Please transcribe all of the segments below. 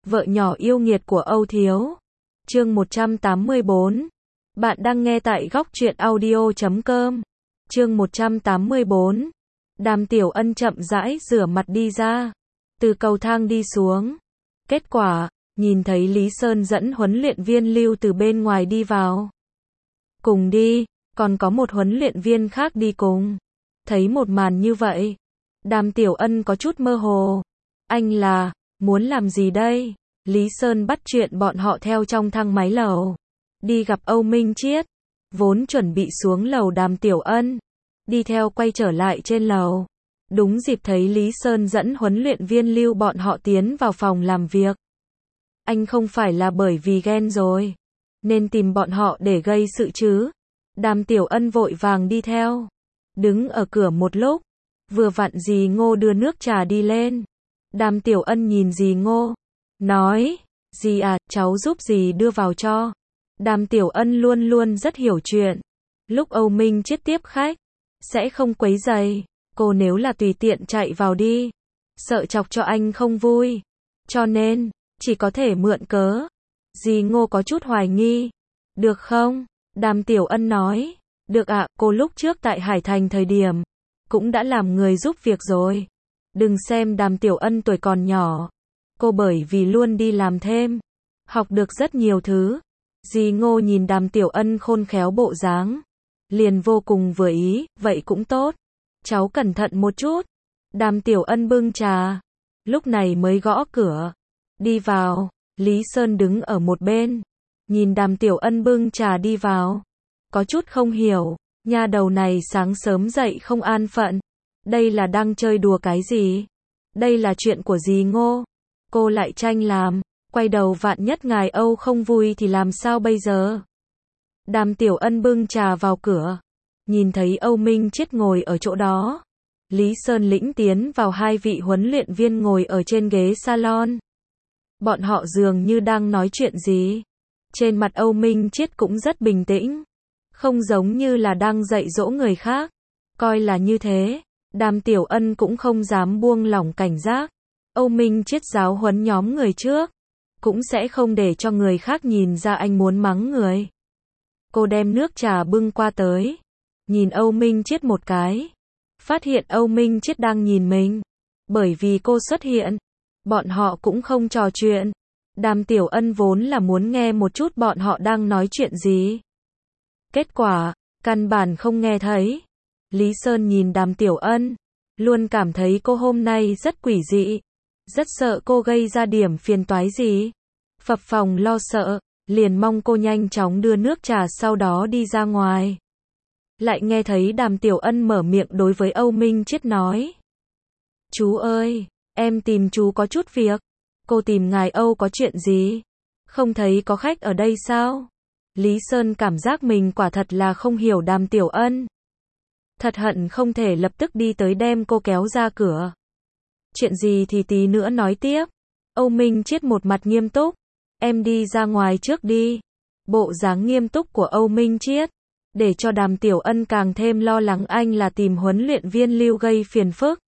Vợ nhỏ yêu nghiệt của Âu Thiếu. Chương 184. Bạn đang nghe tại góc truyện audio.com. Chương 184. Đàm Tiểu Ân chậm rãi rửa mặt đi ra, từ cầu thang đi xuống. Kết quả, nhìn thấy Lý Sơn dẫn huấn luyện viên Lưu từ bên ngoài đi vào. Cùng đi, còn có một huấn luyện viên khác đi cùng. Thấy một màn như vậy, Đàm Tiểu Ân có chút mơ hồ. Anh là, muốn làm gì đây? Lý Sơn bắt chuyện bọn họ theo trong thang máy lầu, đi gặp Âu Minh Chiết. Vốn chuẩn bị xuống lầu, Đàm Tiểu Ân đi theo quay trở lại trên lầu. Đúng dịp thấy Lý Sơn dẫn huấn luyện viên Lưu bọn họ tiến vào phòng làm việc. Anh không phải là bởi vì ghen rồi nên tìm bọn họ để gây sự chứ? Đàm Tiểu Ân vội vàng đi theo, đứng ở cửa một lúc, vừa vặn dì Ngô đưa nước trà đi lên. Đàm Tiểu Ân nhìn dì Ngô, nói, dì à, cháu giúp dì đưa vào cho. Đàm Tiểu Ân luôn luôn rất hiểu chuyện. Lúc Âu Minh Chiết tiếp khách, sẽ không quấy rầy cô, nếu là tùy tiện chạy vào đi, sợ chọc cho anh không vui. Cho nên, chỉ có thể mượn cớ. Dì Ngô có chút hoài nghi. Được không? Đàm Tiểu Ân nói, được ạ, cô lúc trước tại Hải Thành thời điểm, cũng đã làm người giúp việc rồi. Đừng xem Đàm Tiểu Ân tuổi còn nhỏ, cô bởi vì luôn đi làm thêm, học được rất nhiều thứ. Dì Ngô nhìn Đàm Tiểu Ân khôn khéo bộ dáng, liền vô cùng vừa ý, vậy cũng tốt. Cháu cẩn thận một chút. Đàm Tiểu Ân bưng trà, lúc này mới gõ cửa. Đi vào. Lý Sơn đứng ở một bên, nhìn Đàm Tiểu Ân bưng trà đi vào, có chút không hiểu, nha đầu này sáng sớm dậy không an phận, đây là đang chơi đùa cái gì? Đây là chuyện của dì Ngô, cô lại tranh làm, quay đầu vạn nhất ngài Âu không vui thì làm sao bây giờ? Đàm Tiểu Ân bưng trà vào cửa, nhìn thấy Âu Minh Chiết ngồi ở chỗ đó. Lý Sơn lĩnh tiến vào hai vị huấn luyện viên ngồi ở trên ghế salon. Bọn họ dường như đang nói chuyện gì. Trên mặt Âu Minh Chiết cũng rất bình tĩnh, không giống như là đang dạy dỗ người khác. Coi là như thế, Đàm Tiểu Ân cũng không dám buông lỏng cảnh giác. Âu Minh Chiết giáo huấn nhóm người trước, cũng sẽ không để cho người khác nhìn ra anh muốn mắng người. Cô đem nước trà bưng qua tới, nhìn Âu Minh Chiết một cái, phát hiện Âu Minh Chiết đang nhìn mình. Bởi vì cô xuất hiện, bọn họ cũng không trò chuyện. Đàm Tiểu Ân vốn là muốn nghe một chút bọn họ đang nói chuyện gì. Kết quả, căn bản không nghe thấy. Lý Sơn nhìn Đàm Tiểu Ân, luôn cảm thấy cô hôm nay rất quỷ dị, rất sợ cô gây ra điểm phiền toái gì. Phập phồng lo sợ, liền mong cô nhanh chóng đưa nước trà sau đó đi ra ngoài. Lại nghe thấy Đàm Tiểu Ân mở miệng đối với Âu Minh Chiết nói. Chú ơi, em tìm chú có chút việc. Cô tìm ngài Âu có chuyện gì? Không thấy có khách ở đây sao? Lý Sơn cảm giác mình quả thật là không hiểu Đàm Tiểu Ân. Thật hận không thể lập tức đi tới đem cô kéo ra cửa. Chuyện gì thì tí nữa nói tiếp. Âu Minh Chiết một mặt nghiêm túc. Em đi ra ngoài trước đi. Bộ dáng nghiêm túc của Âu Minh Chiết, để cho Đàm Tiểu Ân càng thêm lo lắng anh là tìm huấn luyện viên Lưu gây phiền phức.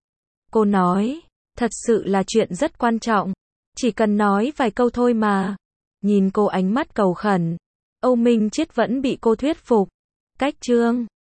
Cô nói, thật sự là chuyện rất quan trọng, chỉ cần nói vài câu thôi mà. Nhìn cô ánh mắt cầu khẩn, Âu Minh Chiết vẫn bị cô thuyết phục. Cách chương